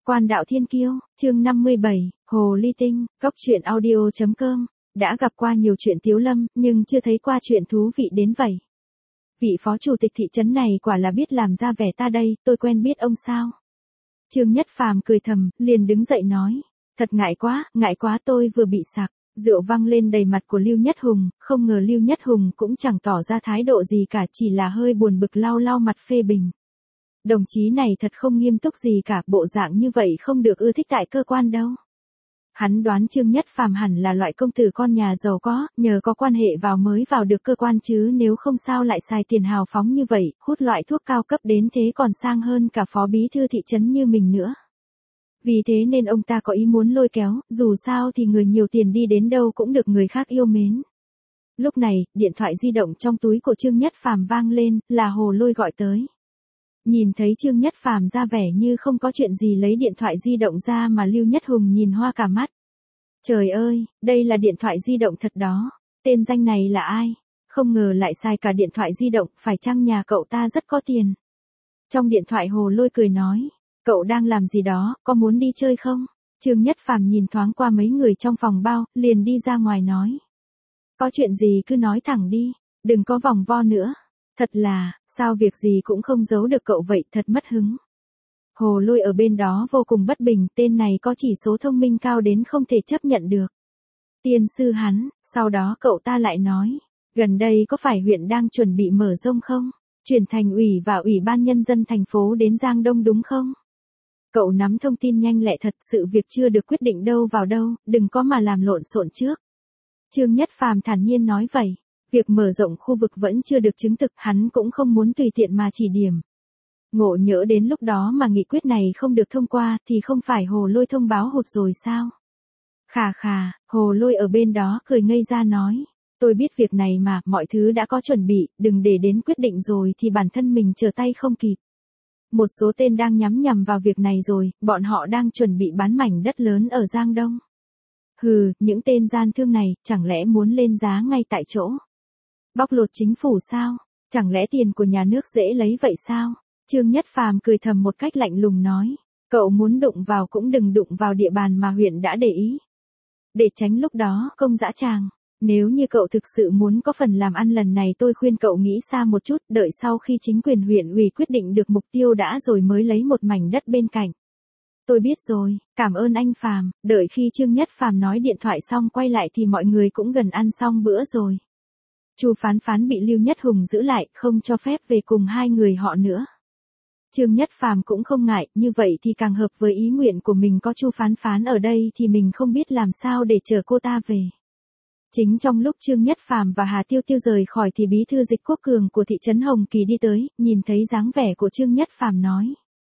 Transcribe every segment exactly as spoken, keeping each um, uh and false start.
Quan đạo thiên kiêu, chương năm mươi bảy, Hồ Ly Tinh, góc truyện audio chấm com. Đã gặp qua nhiều chuyện tiếu lâm, nhưng chưa thấy qua chuyện thú vị đến vậy. Vị phó chủ tịch thị trấn này quả là biết làm ra vẻ ta đây, tôi quen biết ông sao? Trương Nhất Phàm cười thầm, liền đứng dậy nói. Thật ngại quá, ngại quá tôi vừa bị sặc. Rượu văng lên đầy mặt của Lưu Nhất Hùng, không ngờ Lưu Nhất Hùng cũng chẳng tỏ ra thái độ gì cả, chỉ là hơi buồn bực lau lau mặt phê bình. Đồng chí này thật không nghiêm túc gì cả, bộ dạng như vậy không được ưa thích tại cơ quan đâu. Hắn đoán Trương Nhất Phàm hẳn là loại công tử con nhà giàu có, nhờ có quan hệ vào mới vào được cơ quan chứ nếu không sao lại xài tiền hào phóng như vậy, hút loại thuốc cao cấp đến thế còn sang hơn cả phó bí thư thị trấn như mình nữa. Vì thế nên ông ta có ý muốn lôi kéo, dù sao thì người nhiều tiền đi đến đâu cũng được người khác yêu mến. Lúc này, điện thoại di động trong túi của Trương Nhất Phàm vang lên, là Hồ Lôi gọi tới. Nhìn thấy Trương Nhất Phàm ra vẻ như không có chuyện gì lấy điện thoại di động ra mà Lưu Nhất Hùng nhìn hoa cả mắt. Trời ơi, đây là điện thoại di động thật đó, tên danh này là ai? Không ngờ lại xài cả điện thoại di động, phải chăng nhà cậu ta rất có tiền? Trong điện thoại Hồ Lôi cười nói, cậu đang làm gì đó, có muốn đi chơi không? Trương Nhất Phàm nhìn thoáng qua mấy người trong phòng bao, liền đi ra ngoài nói. Có chuyện gì cứ nói thẳng đi, đừng có vòng vo nữa. Thật là, sao việc gì cũng không giấu được cậu vậy, thật mất hứng. Hồ Lôi ở bên đó vô cùng bất bình, tên này có chỉ số thông minh cao đến không thể chấp nhận được. Tiên sư hắn, sau đó cậu ta lại nói, gần đây có phải huyện đang chuẩn bị mở rông không? Chuyển thành ủy và ủy ban nhân dân thành phố đến Giang Đông đúng không? Cậu nắm thông tin nhanh lẹ thật, sự việc chưa được quyết định đâu vào đâu, đừng có mà làm lộn xộn trước. Trương Nhất Phàm thản nhiên nói vậy. Việc mở rộng khu vực vẫn chưa được chứng thực, hắn cũng không muốn tùy tiện mà chỉ điểm. Ngộ nhỡ đến lúc đó mà nghị quyết này không được thông qua thì không phải Hồ Lôi thông báo hụt rồi sao? Khà khà, Hồ Lôi ở bên đó cười ngây ra nói. Tôi biết việc này mà, mọi thứ đã có chuẩn bị, đừng để đến quyết định rồi thì bản thân mình trở tay không kịp. Một số tên đang nhắm nhằm vào việc này rồi, bọn họ đang chuẩn bị bán mảnh đất lớn ở Giang Đông. Hừ, những tên gian thương này, chẳng lẽ muốn lên giá ngay tại chỗ? Bóc lột chính phủ sao? Chẳng lẽ tiền của nhà nước dễ lấy vậy sao? Trương Nhất Phàm cười thầm một cách lạnh lùng nói. Cậu muốn đụng vào cũng đừng đụng vào địa bàn mà huyện đã để ý. Để tránh lúc đó công dã tràng. Nếu như cậu thực sự muốn có phần làm ăn lần này tôi khuyên cậu nghĩ xa một chút, đợi sau khi chính quyền huyện ủy quyết định được mục tiêu đã rồi mới lấy một mảnh đất bên cạnh. Tôi biết rồi, cảm ơn anh Phàm. Đợi khi Trương Nhất Phàm nói điện thoại xong quay lại thì mọi người cũng gần ăn xong bữa rồi. Chu Phán Phán bị Lưu Nhất Hùng giữ lại, không cho phép về cùng hai người họ nữa. Trương Nhất Phàm cũng không ngại, như vậy thì càng hợp với ý nguyện của mình, có Chu Phán Phán ở đây thì mình không biết làm sao để chở cô ta về. Chính trong lúc Trương Nhất Phàm và Hà Tiêu Tiêu rời khỏi thì bí thư Dịch Quốc Cường của thị trấn Hồng Kỳ đi tới, nhìn thấy dáng vẻ của Trương Nhất Phàm nói.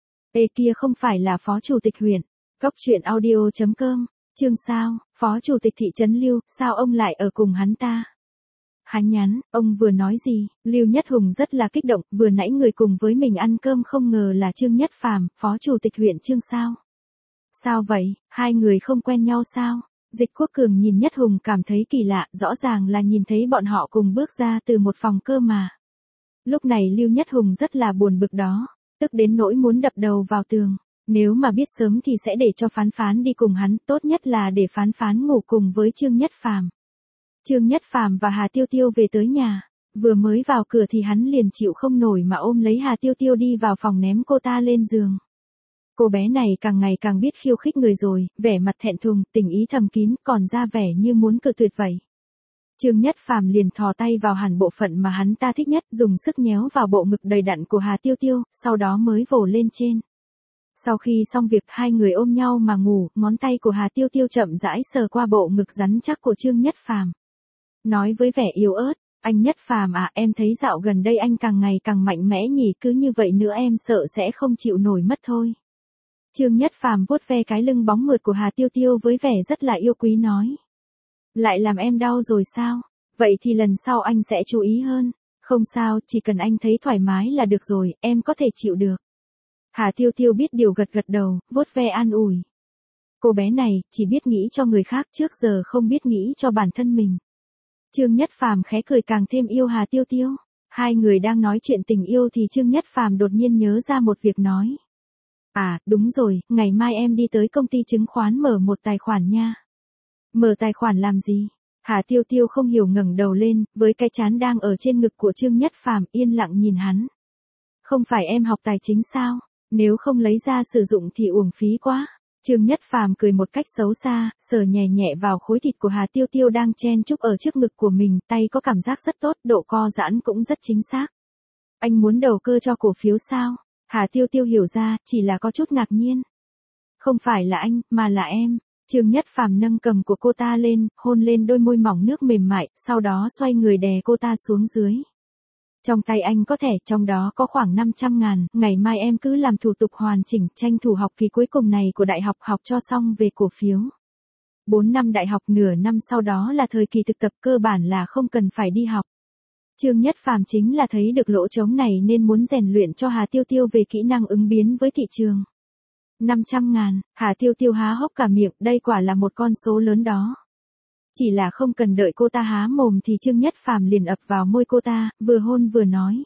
Ê kia không phải là phó chủ tịch huyện, góc truyện audio chấm com, chương sao, phó chủ tịch thị trấn Lưu, sao ông lại ở cùng hắn ta? Hắn nhắn, ông vừa nói gì? Lưu Nhất Hùng rất là kích động, vừa nãy người cùng với mình ăn cơm không ngờ là Trương Nhất Phàm, phó chủ tịch huyện Trương sao? Sao vậy, hai người không quen nhau sao? Dịch Quốc Cường nhìn Nhất Hùng cảm thấy kỳ lạ, rõ ràng là nhìn thấy bọn họ cùng bước ra từ một phòng cơ mà. Lúc này Lưu Nhất Hùng rất là buồn bực đó, tức đến nỗi muốn đập đầu vào tường. Nếu mà biết sớm thì sẽ để cho Phán Phán đi cùng hắn, tốt nhất là để Phán Phán ngủ cùng với Trương Nhất Phàm. Trương Nhất Phàm và Hà Tiêu Tiêu về tới nhà, vừa mới vào cửa thì hắn liền chịu không nổi mà ôm lấy Hà Tiêu Tiêu đi vào phòng ném cô ta lên giường. Cô bé này càng ngày càng biết khiêu khích người rồi, vẻ mặt thẹn thùng, tình ý thầm kín, còn ra vẻ như muốn cự tuyệt vậy. Trương Nhất Phàm liền thò tay vào hẳn bộ phận mà hắn ta thích nhất, dùng sức nhéo vào bộ ngực đầy đặn của Hà Tiêu Tiêu, sau đó mới vồ lên trên. Sau khi xong việc hai người ôm nhau mà ngủ, ngón tay của Hà Tiêu Tiêu chậm rãi sờ qua bộ ngực rắn chắc của Trương Nhất Phàm. Nói với vẻ yếu ớt, anh Nhất Phàm à, em thấy dạo gần đây anh càng ngày càng mạnh mẽ nhỉ, cứ như vậy nữa em sợ sẽ không chịu nổi mất thôi. Trương Nhất Phàm vuốt ve cái lưng bóng mượt của Hà Tiêu Tiêu với vẻ rất là yêu quý nói. Lại làm em đau rồi sao? Vậy thì lần sau anh sẽ chú ý hơn. Không sao, chỉ cần anh thấy thoải mái là được rồi, em có thể chịu được. Hà Tiêu Tiêu biết điều gật gật đầu, vuốt ve an ủi. Cô bé này, chỉ biết nghĩ cho người khác trước giờ không biết nghĩ cho bản thân mình. Trương Nhất Phàm khẽ cười càng thêm yêu Hà Tiêu Tiêu. Hai người đang nói chuyện tình yêu thì Trương Nhất Phàm đột nhiên nhớ ra một việc nói. À, đúng rồi, ngày mai em đi tới công ty chứng khoán mở một tài khoản nha. Mở tài khoản làm gì? Hà Tiêu Tiêu không hiểu ngẩng đầu lên, với cái trán đang ở trên ngực của Trương Nhất Phàm yên lặng nhìn hắn. Không phải em học tài chính sao? Nếu không lấy ra sử dụng thì uổng phí quá. Trương Nhất Phàm cười một cách xấu xa, sờ nhẹ nhẹ vào khối thịt của Hà Tiêu Tiêu đang chen chúc ở trước ngực của mình, tay có cảm giác rất tốt, độ co giãn cũng rất chính xác. Anh muốn đầu cơ cho cổ phiếu sao? Hà Tiêu Tiêu hiểu ra, chỉ là có chút ngạc nhiên. Không phải là anh, mà là em. Trương Nhất Phàm nâng cầm của cô ta lên, hôn lên đôi môi mỏng nước mềm mại, sau đó xoay người đè cô ta xuống dưới. Trong tay anh có thẻ, trong đó có khoảng năm trăm ngàn, ngày mai em cứ làm thủ tục hoàn chỉnh, tranh thủ học kỳ cuối cùng này của đại học học cho xong về cổ phiếu. bốn năm đại học nửa năm sau đó là thời kỳ thực tập, cơ bản là không cần phải đi học. Trương Nhất Phàm chính là thấy được lỗ trống này nên muốn rèn luyện cho Hà Tiêu Tiêu về kỹ năng ứng biến với thị trường. năm trăm ngàn, Hà Tiêu Tiêu há hốc cả miệng, đây quả là một con số lớn đó. Chỉ là không cần đợi cô ta há mồm thì Trương Nhất Phàm liền ập vào môi cô ta, vừa hôn vừa nói.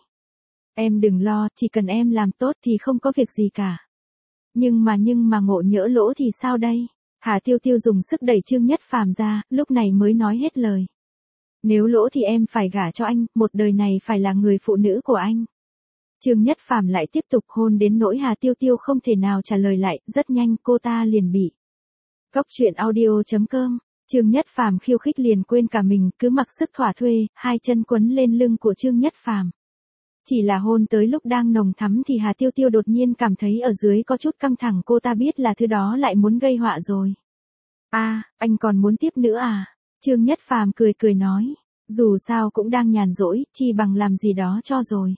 Em đừng lo, chỉ cần em làm tốt thì không có việc gì cả. Nhưng mà nhưng mà ngộ nhỡ lỗ thì sao đây? Hà Tiêu Tiêu dùng sức đẩy Trương Nhất Phàm ra, lúc này mới nói hết lời. Nếu lỗ thì em phải gả cho anh, một đời này phải là người phụ nữ của anh. Trương Nhất Phàm lại tiếp tục hôn đến nỗi Hà Tiêu Tiêu không thể nào trả lời lại, rất nhanh cô ta liền bị. Cóc truyện audio chấm com, Trương Nhất Phàm khiêu khích liền quên cả mình, cứ mặc sức thỏa thuê, hai chân quấn lên lưng của Trương Nhất Phàm. Chỉ là hôn tới lúc đang nồng thắm thì Hà Tiêu Tiêu đột nhiên cảm thấy ở dưới có chút căng thẳng, cô ta biết là thứ đó lại muốn gây họa rồi. À, anh còn muốn tiếp nữa à? Trương Nhất Phàm cười cười nói, dù sao cũng đang nhàn rỗi, chi bằng làm gì đó cho rồi.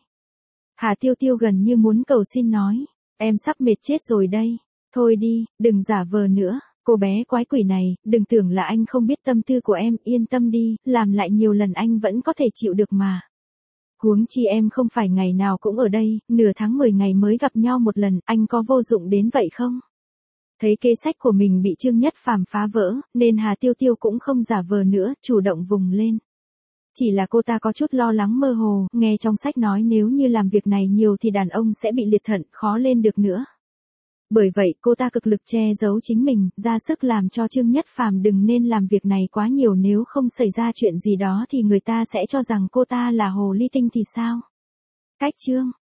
Hà Tiêu Tiêu gần như muốn cầu xin nói, em sắp mệt chết rồi đây, thôi đi, đừng giả vờ nữa, cô bé quái quỷ này, đừng tưởng là anh không biết tâm tư của em, yên tâm đi, làm lại nhiều lần anh vẫn có thể chịu được mà. Huống chi em không phải ngày nào cũng ở đây, nửa tháng mười ngày mới gặp nhau một lần, anh có vô dụng đến vậy không? Thấy kế sách của mình bị Trương Nhất Phàm phá vỡ, nên Hà Tiêu Tiêu cũng không giả vờ nữa, chủ động vùng lên. Chỉ là cô ta có chút lo lắng mơ hồ, nghe trong sách nói nếu như làm việc này nhiều thì đàn ông sẽ bị liệt thận, khó lên được nữa. Bởi vậy cô ta cực lực che giấu chính mình, ra sức làm cho Trương Nhất Phàm đừng nên làm việc này quá nhiều, nếu không xảy ra chuyện gì đó thì người ta sẽ cho rằng cô ta là hồ ly tinh thì sao? Cách chương